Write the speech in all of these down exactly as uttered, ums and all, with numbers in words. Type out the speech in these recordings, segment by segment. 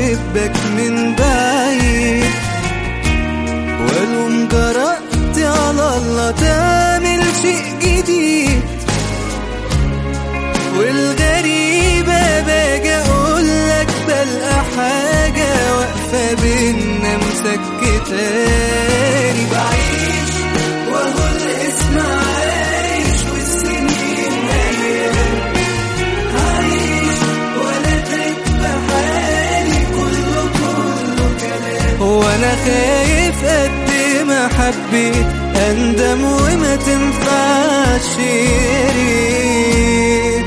بحبك من بعيد، ولو مجرأت على الله تعمل شيء جديد. والغريبة باجي اقولك بلقى حاجة واقفة بينا مسكتاني. بعيش وهو الاسم عايش والسنين ايام، عايش ولا تكفى حالي كله كله كلام. وانا خايف قد ما حبيت اندم وما تنفعش ياريت.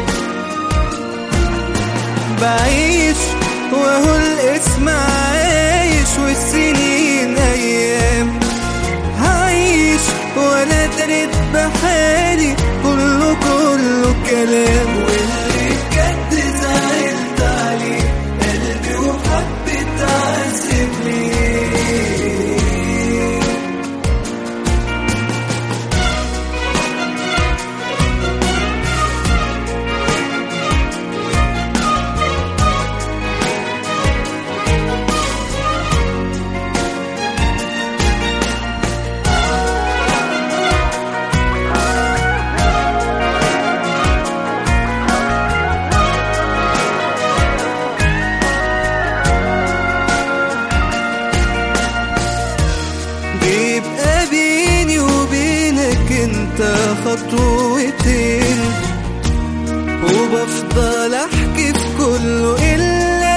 بعيش وهو الاسم عايش والسنين ايام، هعيش ولا دريت بحالي كله كله كلام. واللي بجد زعلت عليه قلبي وحبيت اعذب ليه. بيبقى بيني وبينك انت خطوتين، وبفضل احكي في كله الا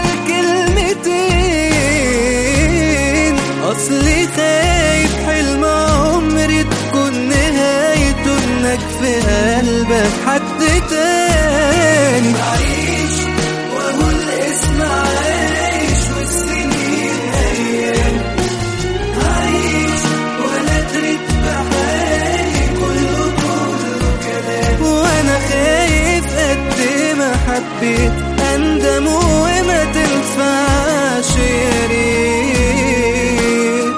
الكلمتين. اصلي خايف حلم عمري تكون نهايته انك في قلبك حد تاني. بعيش وهو الاسم عايش والسنين ايام، عايش ولا دريت بحالي كله كله كلام. وانا خايف قد ما حبيت اندم وما تنفعش ياريت.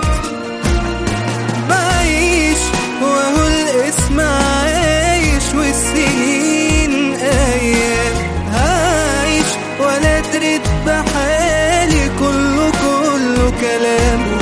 بعيش وهو الاسم عايش والسنين ايام، عايش ولا دريت بحالي كله كله كلام.